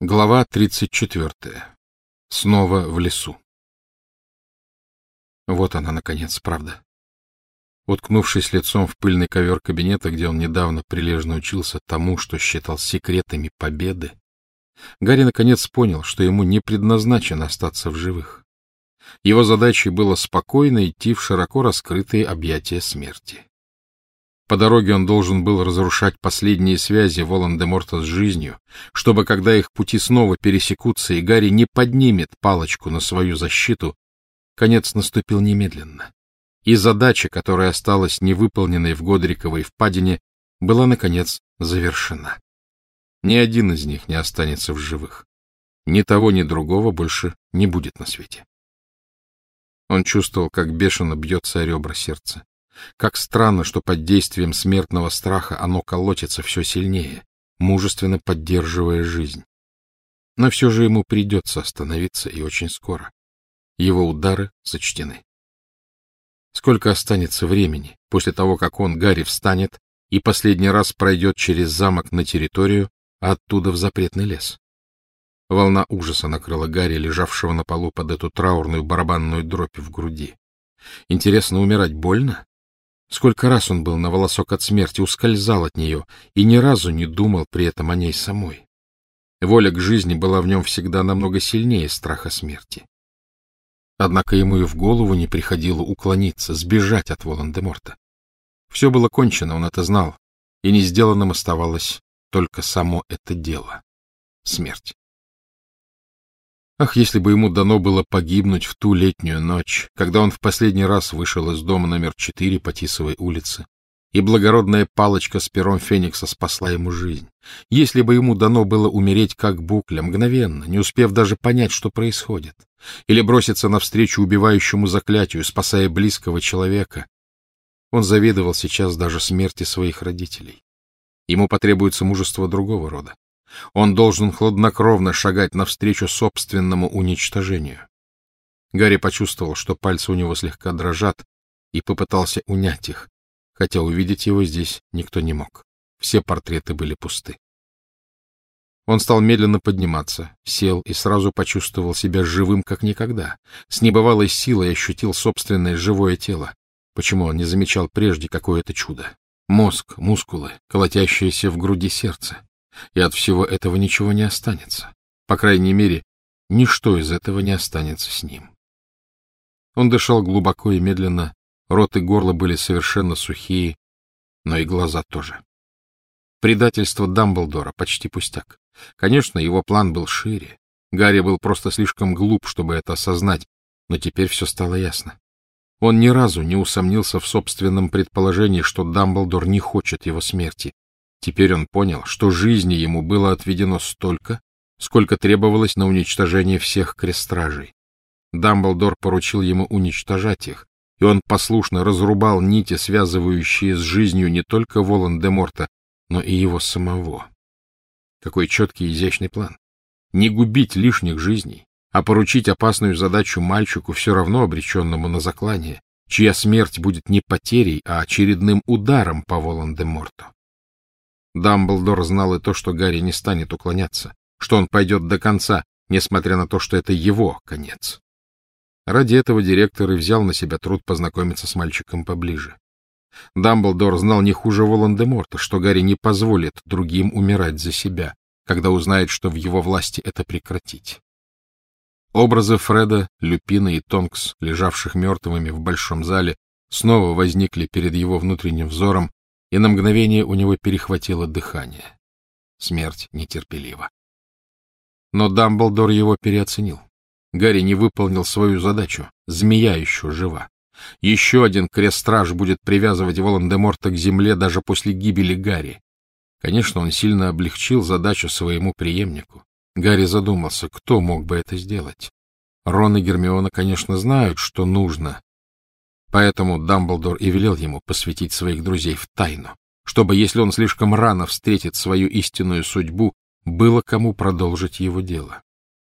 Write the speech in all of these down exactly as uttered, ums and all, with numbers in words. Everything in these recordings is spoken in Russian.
Глава тридцать четвертая. Снова в лесу. Вот она, наконец, правда. Уткнувшись лицом в пыльный ковер кабинета, где он недавно прилежно учился тому, что считал секретами победы, Гарри наконец понял, что ему не предназначено остаться в живых. Его задачей было спокойно идти в широко раскрытые объятия смерти. По дороге он должен был разрушать последние связи Волан-де-Морта с жизнью, чтобы, когда их пути снова пересекутся и Гарри не поднимет палочку на свою защиту, конец наступил немедленно. И задача, которая осталась невыполненной в Годриковой впадине, была, наконец, завершена. Ни один из них не останется в живых. Ни того, ни другого больше не будет на свете. Он чувствовал, как бешено бьется о ребра сердца. Как странно, что под действием смертного страха оно колотится все сильнее, мужественно поддерживая жизнь. Но все же ему придется остановиться, и очень скоро. Его удары сочтены. Сколько останется времени после того, как он, Гарри, встанет и последний раз пройдет через замок на территорию, а оттуда в запретный лес? Волна ужаса накрыла Гарри, лежавшего на полу под эту траурную барабанную дробь в груди. Интересно, умирать больно? Сколько раз он был на волосок от смерти, ускользал от нее и ни разу не думал при этом о ней самой. Воля к жизни была в нем всегда намного сильнее страха смерти. Однако ему и в голову не приходило уклониться, сбежать от Волан-де-Морта. Все было кончено, он это знал, и не сделанным оставалось только само это дело — смерть. Ах, если бы ему дано было погибнуть в ту летнюю ночь, когда он в последний раз вышел из дома номер четыре по Тисовой улице, и благородная палочка с пером Феникса спасла ему жизнь. Если бы ему дано было умереть как Букля, мгновенно, не успев даже понять, что происходит, или броситься навстречу убивающему заклятию, спасая близкого человека, он завидовал сейчас даже смерти своих родителей. Ему потребуется мужество другого рода. Он должен хладнокровно шагать навстречу собственному уничтожению. Гарри почувствовал, что пальцы у него слегка дрожат, и попытался унять их, хотя увидеть его здесь никто не мог. Все портреты были пусты. Он стал медленно подниматься, сел и сразу почувствовал себя живым, как никогда. С небывалой силой ощутил собственное живое тело. Почему он не замечал прежде какое-то чудо? Мозг, мускулы, колотящееся в груди сердце. И от всего этого ничего не останется. По крайней мере, ничто из этого не останется с ним. Он дышал глубоко и медленно, рот и горло были совершенно сухие, но и глаза тоже. Предательство Дамблдора почти пустяк. Конечно, его план был шире. Гарри был просто слишком глуп, чтобы это осознать, но теперь все стало ясно. Он ни разу не усомнился в собственном предположении, что Дамблдор не хочет его смерти. Теперь он понял, что жизни ему было отведено столько, сколько требовалось на уничтожение всех крестражей. Дамблдор поручил ему уничтожать их, и он послушно разрубал нити, связывающие с жизнью не только Волан-де-Морта, но и его самого. Какой четкий и изящный план. Не губить лишних жизней, а поручить опасную задачу мальчику, все равно обреченному на заклание, чья смерть будет не потерей, а очередным ударом по Волан-де-Морту. Дамблдор знал и то, что Гарри не станет уклоняться, что он пойдет до конца, несмотря на то, что это его конец. Ради этого директор и взял на себя труд познакомиться с мальчиком поближе. Дамблдор знал не хуже Волан-де-Морта, что Гарри не позволит другим умирать за себя, когда узнает, что в его власти это прекратить. Образы Фреда, Люпина и Тонкс, лежавших мертвыми в большом зале, снова возникли перед его внутренним взором, и на мгновение у него перехватило дыхание. Смерть нетерпелива. Но Дамблдор его переоценил. Гарри не выполнил свою задачу. Змея еще жива. Еще один крестраж будет привязывать Волан-де-Морта к земле даже после гибели Гарри. Конечно, он сильно облегчил задачу своему преемнику. Гарри задумался, кто мог бы это сделать. Рон и Гермиона, конечно, знают, что нужно. Поэтому Дамблдор и велел ему посвятить своих друзей в тайну, чтобы, если он слишком рано встретит свою истинную судьбу, было кому продолжить его дело.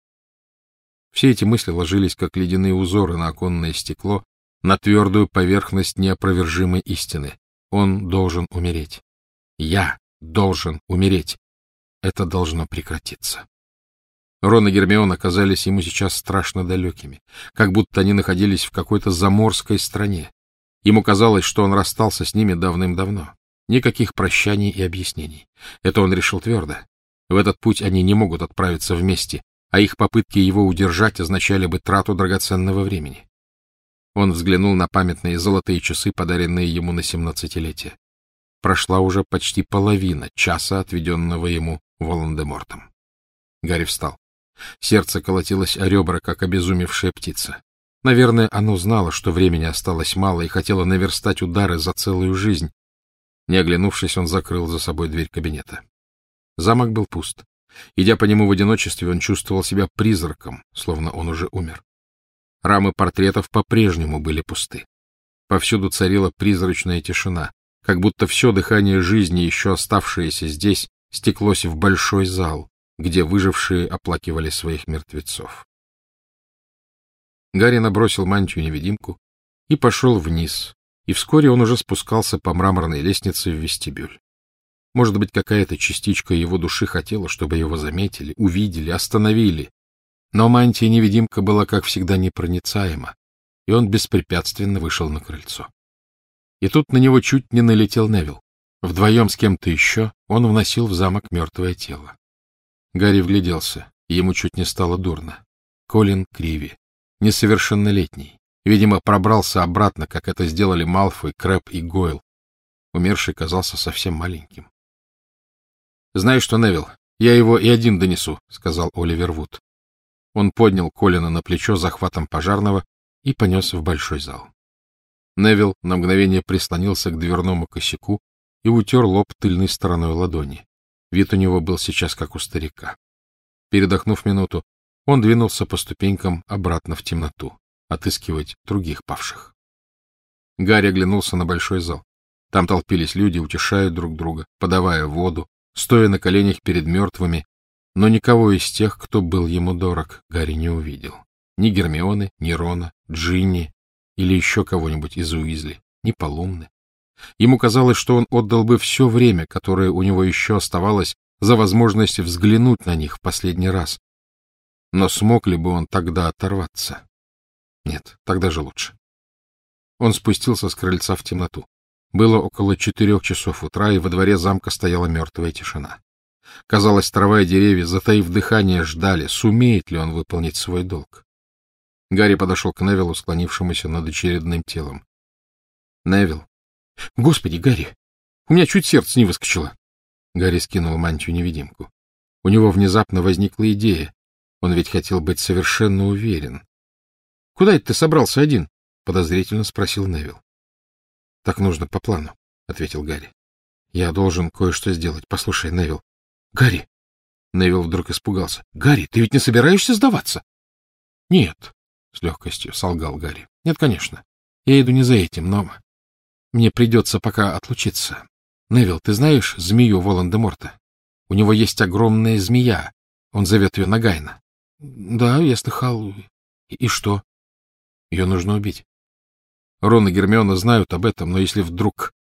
Все эти мысли ложились, как ледяные узоры на оконное стекло, на твердую поверхность неопровержимой истины. Он должен умереть. Я должен умереть. Это должно прекратиться. Рон и Гермиона казались ему сейчас страшно далекими, как будто они находились в какой-то заморской стране. Ему казалось, что он расстался с ними давным-давно. Никаких прощаний и объяснений. Это он решил твердо. В этот путь они не могут отправиться вместе, а их попытки его удержать означали бы трату драгоценного времени. Он взглянул на памятные золотые часы, подаренные ему на семнадцатилетие. Прошла уже почти половина часа, отведенного ему Волан-де-Мортом. Гарри встал. Сердце колотилось о ребра, как обезумевшая птица. Наверное, оно знало, что времени осталось мало, и хотело наверстать удары за целую жизнь. Не оглянувшись, он закрыл за собой дверь кабинета. Замок был пуст. Идя по нему в одиночестве, он чувствовал себя призраком, словно он уже умер. Рамы портретов по-прежнему были пусты. Повсюду царила призрачная тишина, как будто все дыхание жизни, еще оставшееся здесь, стеклось в большой зал, где выжившие оплакивали своих мертвецов. Гарри набросил мантию-невидимку и пошел вниз, и вскоре он уже спускался по мраморной лестнице в вестибюль. Может быть, какая-то частичка его души хотела, чтобы его заметили, увидели, остановили. Но мантия-невидимка была, как всегда, непроницаема, и он беспрепятственно вышел на крыльцо. И тут на него чуть не налетел Невилл. Вдвоем с кем-то еще он вносил в замок мертвое тело. Гарри вгляделся, и ему чуть не стало дурно. Колин Криви, несовершеннолетний, видимо, пробрался обратно, как это сделали Малфой, Крэб и Гойл. Умерший казался совсем маленьким. — Знаешь что, Невилл, я его и один донесу, — сказал Оливер Вуд. Он поднял Колина на плечо захватом пожарного и понес в большой зал. Невилл на мгновение прислонился к дверному косяку и утер лоб тыльной стороной ладони. Вид у него был сейчас как у старика. Передохнув минуту, он двинулся по ступенькам обратно в темноту, отыскивать других павших. Гарри оглянулся на большой зал. Там толпились люди, утешая друг друга, подавая воду, стоя на коленях перед мертвыми, но никого из тех, кто был ему дорог, Гарри не увидел. Ни Гермионы, ни Рона, Джинни или еще кого-нибудь из Уизли, ни Полумны. Ему казалось, что он отдал бы все время, которое у него еще оставалось, за возможность взглянуть на них в последний раз. Но смог ли бы он тогда оторваться? Нет, тогда же лучше. Он спустился с крыльца в темноту. Было около четырех часов утра, и во дворе замка стояла мертвая тишина. Казалось, трава и деревья, затаив дыхание, ждали, сумеет ли он выполнить свой долг. Гарри подошел к Невиллу, склонившемуся над очередным телом. — Невилл. — Господи, Гарри! У меня чуть сердце не выскочило. Гарри скинул мантию-невидимку. У него внезапно возникла идея. Он ведь хотел быть совершенно уверен. — Куда это ты собрался один? — подозрительно спросил Невилл. — Так нужно по плану, — ответил Гарри. — Я должен кое-что сделать. Послушай, Невилл. — Гарри! Невилл вдруг испугался. — Гарри, ты ведь не собираешься сдаваться? — Нет, — с легкостью солгал Гарри. — Нет, конечно. Я иду не за этим, но мне придется пока отлучиться. Невилл, ты знаешь змею Волан-де-Морта? У него есть огромная змея. Он зовет ее Нагайна. — Да, я слыхал. И, и что? Ее нужно убить. Рон и Гермиона знают об этом, но если вдруг...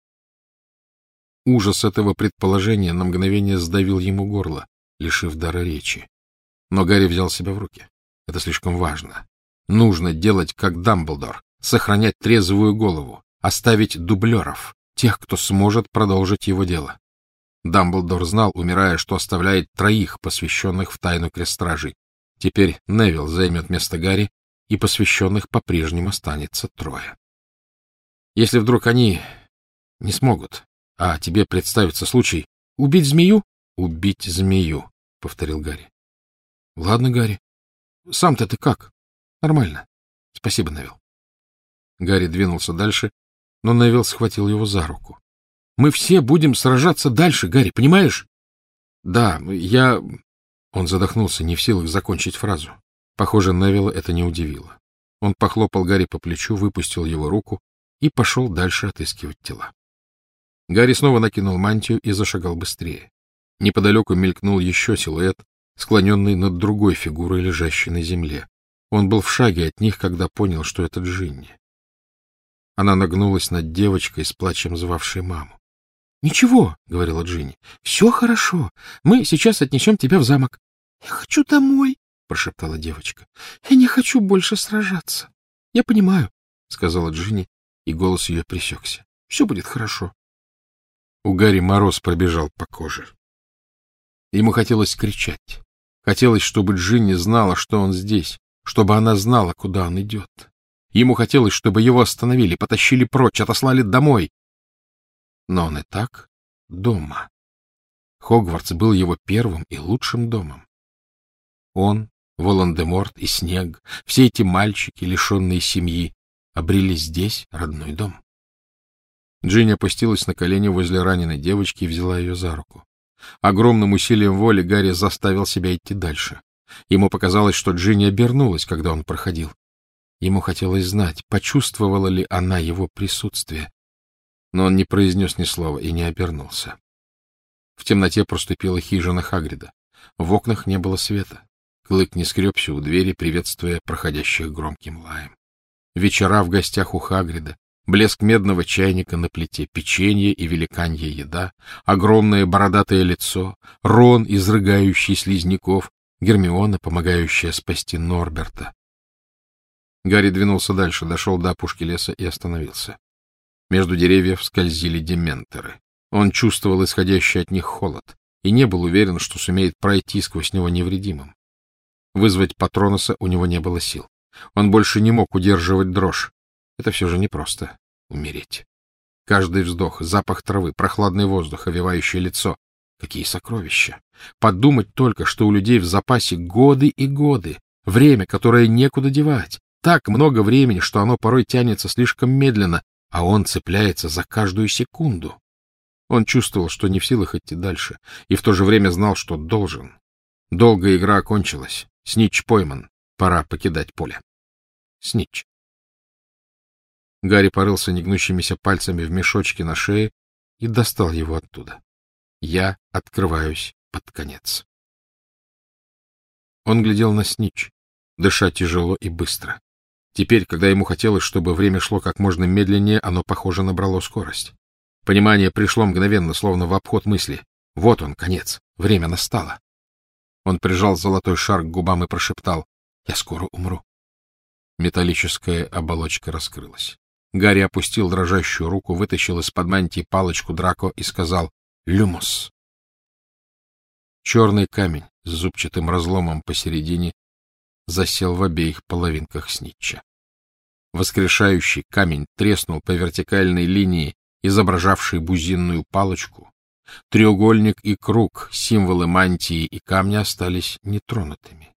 Ужас этого предположения на мгновение сдавил ему горло, лишив дара речи. Но Гарри взял себя в руки. Это слишком важно. Нужно делать, как Дамблдор, сохранять трезвую голову, оставить дублеров, тех, кто сможет продолжить его дело. Дамблдор знал, умирая, что оставляет троих, посвященных в тайну Крестстражей. Теперь Невилл займет место Гарри, и посвященных по-прежнему останется трое. Если вдруг они не смогут, а тебе представится случай убить змею? — Убить змею, — повторил Гарри. — Ладно, Гарри. Сам-то ты как? — Нормально. Спасибо, Невилл. Гарри двинулся дальше, но Невилл схватил его за руку. — Мы все будем сражаться дальше, Гарри, понимаешь? — Да, я... Он задохнулся, не в силах закончить фразу. Похоже, Невилла это не удивило. Он похлопал Гарри по плечу, выпустил его руку и пошел дальше отыскивать тела. Гарри снова накинул мантию и зашагал быстрее. Неподалеку мелькнул еще силуэт, склоненный над другой фигурой, лежащей на земле. Он был в шаге от них, когда понял, что это Джинни. Она нагнулась над девочкой, с плачем звавшей маму. — Ничего, — говорила Джинни, — все хорошо. Мы сейчас отнесем тебя в замок. — Я хочу домой, прошептала девочка. — Я не хочу больше сражаться. — Я понимаю, — сказала Джинни, и голос ее пресекся. — Все будет хорошо. У Гарри мороз пробежал по коже. Ему хотелось кричать. Хотелось, чтобы Джинни знала, что он здесь, чтобы она знала, куда он идет. Ему хотелось, чтобы его остановили, потащили прочь, отослали домой. Но он и так дома. Хогвартс был его первым и лучшим домом. Он, Волан-де-Морт и Снег, все эти мальчики, лишенные семьи, обрели здесь родной дом. Джинни опустилась на колени возле раненой девочки и взяла ее за руку. Огромным усилием воли Гарри заставил себя идти дальше. Ему показалось, что Джинни обернулась, когда он проходил. Ему хотелось знать, почувствовала ли она его присутствие. Но он не произнес ни слова и не обернулся. В темноте проступила хижина Хагрида. В окнах не было света. Клык не скребся у двери, приветствуя проходящих громким лаем. Вечера в гостях у Хагрида, блеск медного чайника на плите, печенье и великанья еда, огромное бородатое лицо, Рон, изрыгающий слизняков, Гермиона, помогающая спасти Норберта. Гарри двинулся дальше, дошел до опушки леса и остановился. Между деревьев скользили дементоры. Он чувствовал исходящий от них холод и не был уверен, что сумеет пройти сквозь него невредимым. Вызвать Патроноса у него не было сил. Он больше не мог удерживать дрожь. Это все же непросто — умереть. Каждый вздох, запах травы, прохладный воздух, овевающее лицо. Какие сокровища! Подумать только, что у людей в запасе годы и годы, время, которое некуда девать. Так много времени, что оно порой тянется слишком медленно, а он цепляется за каждую секунду. Он чувствовал, что не в силах идти дальше, и в то же время знал, что должен. Долгая игра окончилась. Снитч пойман. Пора покидать поле. Снитч. Гарри порылся негнущимися пальцами в мешочке на шее и достал его оттуда. Я открываюсь под конец. Он глядел на Снитч, дыша тяжело и быстро. Теперь, когда ему хотелось, чтобы время шло как можно медленнее, оно, похоже, набрало скорость. Понимание пришло мгновенно, словно в обход мысли. Вот он, конец. Время настало. Он прижал золотой шар к губам и прошептал: «Я скоро умру». Металлическая оболочка раскрылась. Гарри опустил дрожащую руку, вытащил из-под мантии палочку Драко и сказал: «Люмос». Черный камень с зубчатым разломом посередине засел в обеих половинках Снитча. Воскрешающий камень треснул по вертикальной линии, изображавшей бузинную палочку. Треугольник и круг, символы мантии и камня, остались нетронутыми.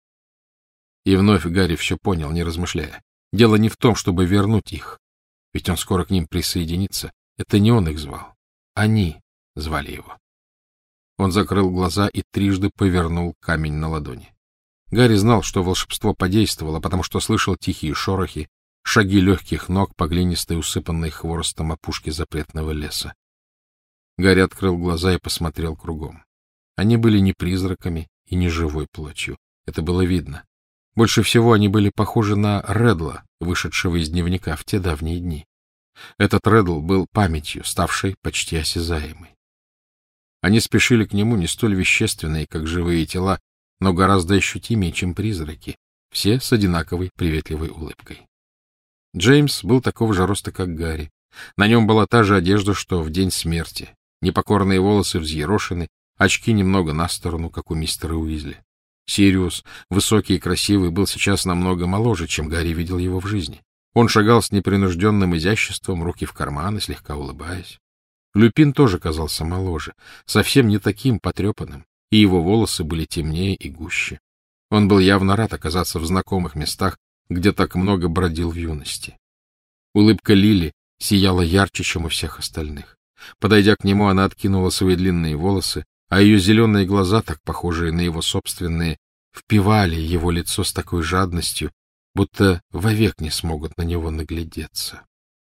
И вновь Гарри все понял, не размышляя. Дело не в том, чтобы вернуть их, ведь он скоро к ним присоединится. Это не он их звал. Они звали его. Он закрыл глаза и трижды повернул камень на ладони. Гарри знал, что волшебство подействовало, потому что слышал тихие шорохи, шаги легких ног по глинистой, усыпанной хворостом опушке запретного леса. Гарри открыл глаза и посмотрел кругом. Они были не призраками и не живой плотью. Это было видно. Больше всего они были похожи на Редла, вышедшего из дневника в те давние дни. Этот Редл был памятью, ставшей почти осязаемой. Они спешили к нему, не столь вещественные, как живые тела, но гораздо ощутимее, чем призраки, все с одинаковой приветливой улыбкой. Джеймс был такого же роста, как Гарри. На нем была та же одежда, что в день смерти. Непокорные волосы взъерошены, очки немного на сторону, как у мистера Уизли. Сириус, высокий и красивый, был сейчас намного моложе, чем Гарри видел его в жизни. Он шагал с непринужденным изяществом, руки в карманы, слегка улыбаясь. Люпин тоже казался моложе, совсем не таким потрепанным, и его волосы были темнее и гуще. Он был явно рад оказаться в знакомых местах, где так много бродил в юности. Улыбка Лили сияла ярче, чем у всех остальных. Подойдя к нему, она откинула свои длинные волосы, а ее зеленые глаза, так похожие на его собственные, впивали его лицо с такой жадностью, будто вовек не смогут на него наглядеться.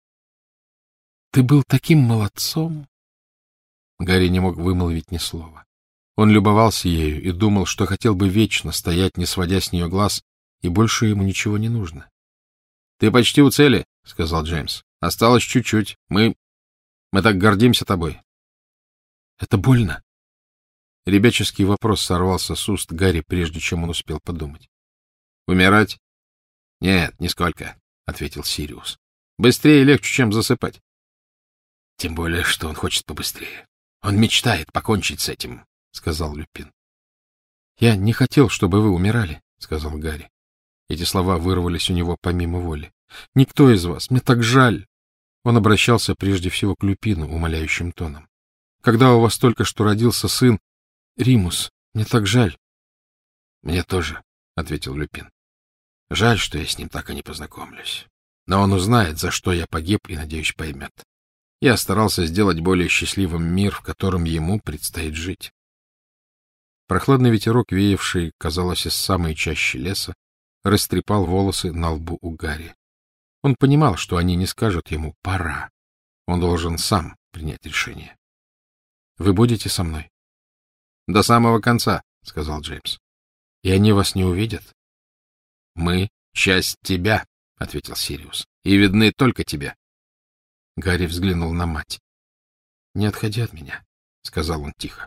— Ты был таким молодцом! Гарри не мог вымолвить ни слова. Он любовался ею и думал, что хотел бы вечно стоять, не сводя с нее глаз, и больше ему ничего не нужно. — Ты почти у цели, — сказал Джеймс. — Осталось чуть-чуть. Мы... мы так гордимся тобой. — Это больно? Ребяческий вопрос сорвался с уст Гарри, прежде чем он успел подумать. — Умирать? — Нет, нисколько, — ответил Сириус. — Быстрее и легче, чем засыпать. — Тем более, что он хочет побыстрее. Он мечтает покончить с этим, — сказал Люпин. — Я не хотел, чтобы вы умирали, — сказал Гарри. Эти слова вырвались у него помимо воли. — Никто из вас, мне так жаль. Он обращался прежде всего к Люпину умоляющим тоном. — Когда у вас только что родился сын, Римус, мне так жаль. — Мне тоже, — ответил Люпин. — Жаль, что я с ним так и не познакомлюсь. Но он узнает, за что я погиб, и, надеюсь, поймет. Я старался сделать более счастливым мир, в котором ему предстоит жить. Прохладный ветерок, веявший, казалось, из самой чащи леса, растрепал волосы на лбу у Гарри. Он понимал, что они не скажут ему «пора». Он должен сам принять решение. — Вы будете со мной? — До самого конца, — сказал Джеймс. — И они вас не увидят? — Мы — часть тебя, — ответил Сириус, — и видны только тебе. Гарри взглянул на мать. — Не отходи от меня, — сказал он тихо.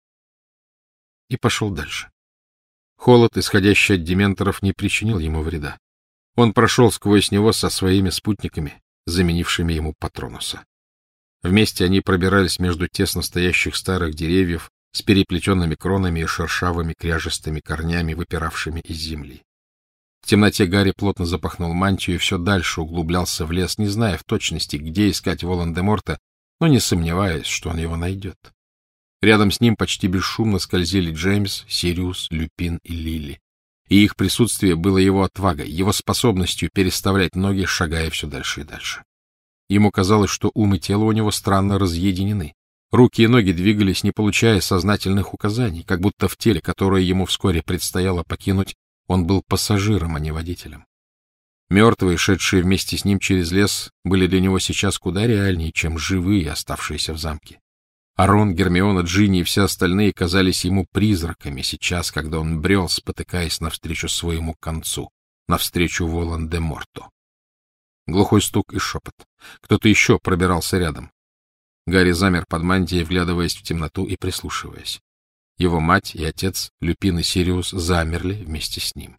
И пошел дальше. Холод, исходящий от дементоров, не причинил ему вреда. Он прошел сквозь него со своими спутниками, заменившими ему Патронуса. Вместе они пробирались между тесно стоящих старых деревьев с переплетенными кронами и шершавыми кряжестыми корнями, выпиравшими из земли. В темноте Гарри плотно запахнул мантию и все дальше углублялся в лес, не зная в точности, где искать Волан-де-Морта, но не сомневаясь, что он его найдет. Рядом с ним почти бесшумно скользили Джеймс, Сириус, Люпин и Лили. И их присутствие было его отвагой, его способностью переставлять ноги, шагая все дальше и дальше. Ему казалось, что ум и тело у него странно разъединены. Руки и ноги двигались, не получая сознательных указаний, как будто в теле, которое ему вскоре предстояло покинуть, он был пассажиром, а не водителем. Мертвые, шедшие вместе с ним через лес, были для него сейчас куда реальнее, чем живые, оставшиеся в замке. А Рон, Гермиона, Джинни и все остальные казались ему призраками сейчас, когда он брел, спотыкаясь навстречу своему концу, навстречу Волан-де-Морту. Глухой стук и шепот. Кто-то еще пробирался рядом. Гарри замер под мантией, вглядываясь в темноту и прислушиваясь. Его мать и отец, Люпин и Сириус, замерли вместе с ним.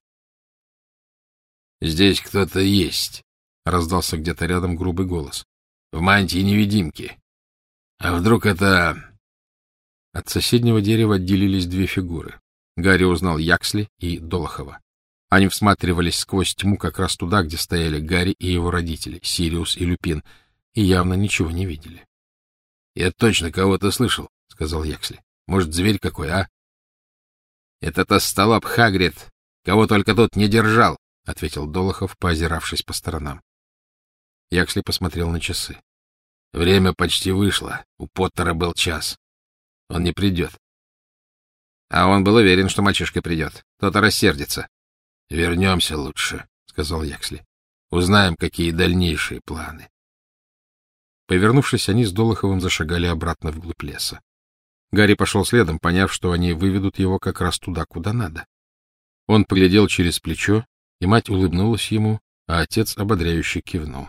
— Здесь кто-то есть, — раздался где-то рядом грубый голос. — В мантии невидимки. А вдруг это... От соседнего дерева отделились две фигуры. Гарри узнал Яксли и Долохова. Они всматривались сквозь тьму как раз туда, где стояли Гарри и его родители, Сириус и Люпин, и явно ничего не видели. — Я точно кого-то слышал, — сказал Яксли. — Может, зверь какой, а? — Это тостолоп Хагрид, кого только тут не держал, — ответил Долохов, поозиравшись по сторонам. Яксли посмотрел на часы. — Время почти вышло. У Поттера был час. Он не придет. — А он был уверен, что мальчишка придет. Кто-то рассердится. — Вернемся лучше, — сказал Яксли. — Узнаем, какие дальнейшие планы. Повернувшись, они с Долоховым зашагали обратно вглубь леса. Гарри пошел следом, поняв, что они выведут его как раз туда, куда надо. Он поглядел через плечо, и мать улыбнулась ему, а отец ободряюще кивнул.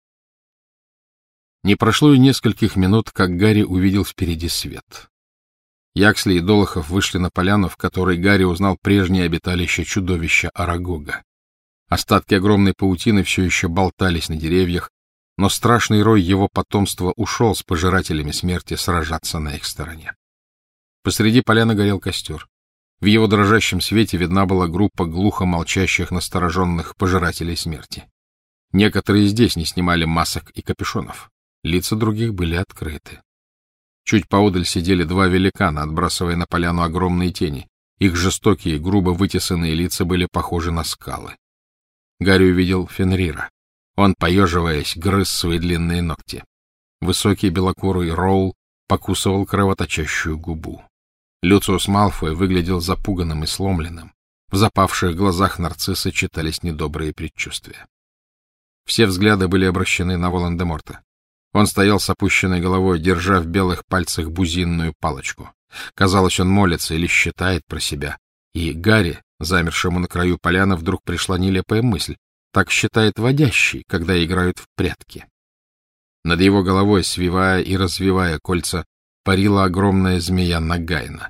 Не прошло и нескольких минут, как Гарри увидел впереди свет. Яксли и Долохов вышли на поляну, в которой Гарри узнал прежнее обиталище чудовища Арагога. Остатки огромной паутины все еще болтались на деревьях, но страшный рой его потомства ушел с пожирателями смерти сражаться на их стороне. Посреди поляны горел костер. В его дрожащем свете видна была группа глухо молчащих настороженных пожирателей смерти. Некоторые здесь не снимали масок и капюшонов. Лица других были открыты. Чуть поодаль сидели два великана, отбрасывая на поляну огромные тени. Их жестокие, грубо вытесанные лица были похожи на скалы. Гарри увидел Фенрира. Он, поеживаясь, грыз свои длинные ногти. Высокий белокурый Роул покусывал кровоточащую губу. Люциус Малфой выглядел запуганным и сломленным. В запавших глазах нарцисса читались недобрые предчувствия. Все взгляды были обращены на Волан-де-Морта. Он стоял с опущенной головой, держа в белых пальцах бузинную палочку. Казалось, он молится или считает про себя. И Гарри, замершему на краю поляны, вдруг пришла нелепая мысль. Так считает водящий, когда играют в прятки. Над его головой, свивая и развивая кольца, парила огромная змея Нагайна.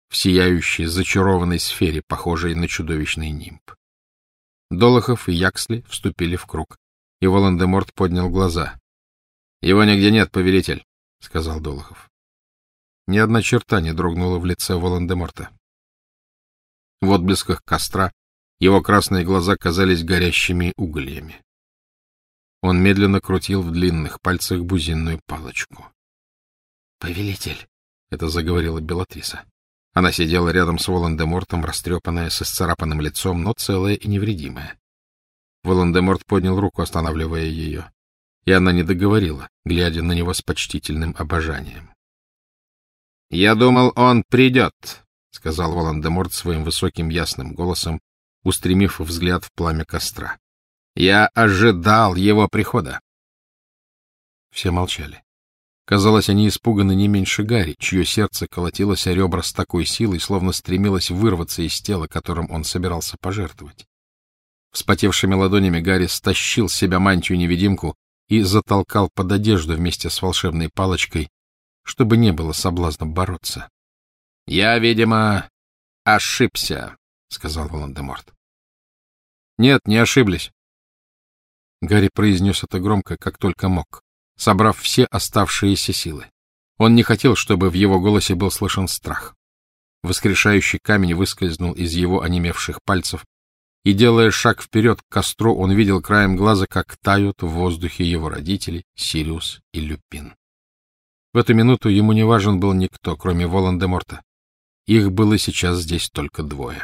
в сияющей зачарованной сфере, похожей на чудовищный нимб. Долохов и Яксли вступили в круг, и Волан-де-Морт поднял глаза. — Его нигде нет, повелитель, — сказал Долохов. Ни одна черта не дрогнула в лице Волан-де-Морта. В отблесках костра его красные глаза казались горящими угольями. Он медленно крутил в длинных пальцах бузинную палочку. — Повелитель, — это заговорила Белатриса. Она сидела рядом с Волан-де-Мортом, растрепанная, с исцарапанным лицом, но целая и невредимая. Волан-де-Морт поднял руку, останавливая ее, и она не договорила, глядя на него с почтительным обожанием. — Я думал, он придет, — сказал Волан-де-Морт своим высоким ясным голосом, устремив взгляд в пламя костра. — Я ожидал его прихода. Все молчали. Казалось, они испуганы не меньше Гарри, чье сердце колотилось о ребра с такой силой, словно стремилось вырваться из тела, которым он собирался пожертвовать. Вспотевшими ладонями Гарри стащил с себя мантию-невидимку и затолкал под одежду вместе с волшебной палочкой, чтобы не было соблазна бороться. — Я, видимо, ошибся, — сказал Волан-де-Морт. — Нет, не ошиблись. Гарри произнес это громко, как только мог, собрав все оставшиеся силы. Он не хотел, чтобы в его голосе был слышен страх. Воскрешающий камень выскользнул из его онемевших пальцев, и, делая шаг вперед к костру, он видел краем глаза, как тают в воздухе его родители Сириус и Люпин. В эту минуту ему не важен был никто, кроме Волан-де-Морта. Их было сейчас здесь только двое.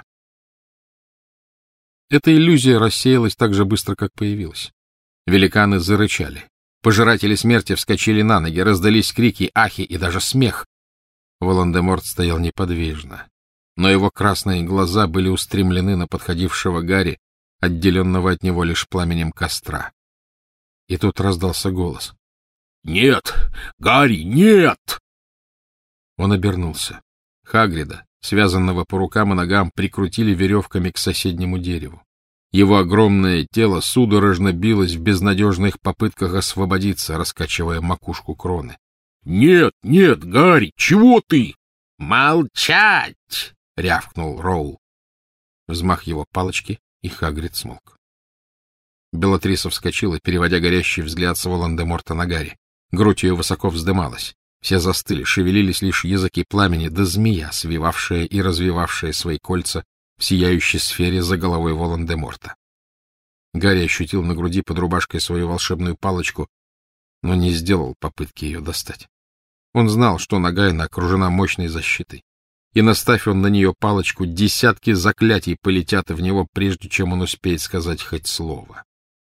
Эта иллюзия рассеялась так же быстро, как появилась. Великаны зарычали. Пожиратели смерти вскочили на ноги, раздались крики, ахи и даже смех. Волан-де-Морт стоял неподвижно, но его красные глаза были устремлены на подходившего Гарри, отделенного от него лишь пламенем костра. И тут раздался голос. — Нет, Гарри, нет! Он обернулся. Хагрида, связанного по рукам и ногам, прикрутили веревками к соседнему дереву. Его огромное тело судорожно билось в безнадежных попытках освободиться, раскачивая макушку кроны. — Нет, нет, Гарри, чего ты? — Молчать! — рявкнул Роул. Взмах его палочки, и Хагрид смолк. Белатриса вскочила, переводя горящий взгляд с Волан-де-Морта на Гарри. Грудь ее высоко вздымалась. Все застыли, шевелились лишь языки пламени, да змея, свивавшая и развивавшая свои кольца в сияющей сфере за головой Волан-де-Морта. Гарри ощутил на груди под рубашкой свою волшебную палочку, но не сделал попытки ее достать. Он знал, что Нагайна окружена мощной защитой, и, наставь он на нее палочку, десятки заклятий полетят в него, прежде чем он успеет сказать хоть слово.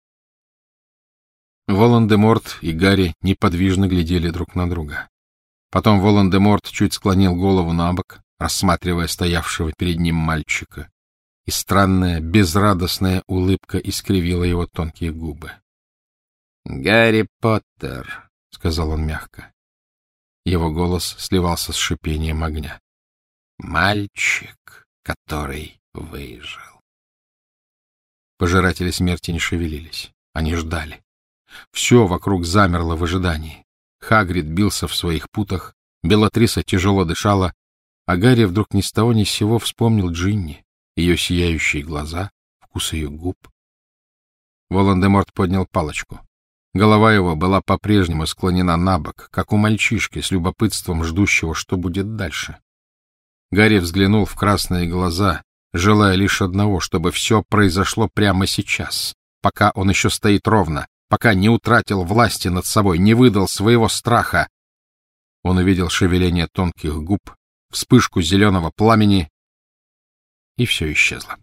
Волан-де-Морт и Гарри неподвижно глядели друг на друга. Потом Волан-де-Морт чуть склонил голову на бок, рассматривая стоявшего перед ним мальчика, и странная, безрадостная улыбка искривила его тонкие губы. — Гарри Поттер, — сказал он мягко. Его голос сливался с шипением огня. — Мальчик, который выжил. Пожиратели смерти не шевелились. Они ждали. Все вокруг замерло в ожидании. Хагрид бился в своих путах, Белатриса тяжело дышала, а Гарри вдруг ни с того ни с сего вспомнил Джинни, ее сияющие глаза, вкус ее губ. Волан-де-Морт поднял палочку. Голова его была по-прежнему склонена на бок, как у мальчишки, с любопытством ждущего, что будет дальше. Гарри взглянул в красные глаза, желая лишь одного, чтобы все произошло прямо сейчас, пока он еще стоит ровно, пока не утратил власти над собой, не выдал своего страха. Он увидел шевеление тонких губ, вспышку зеленого пламени, и все исчезло.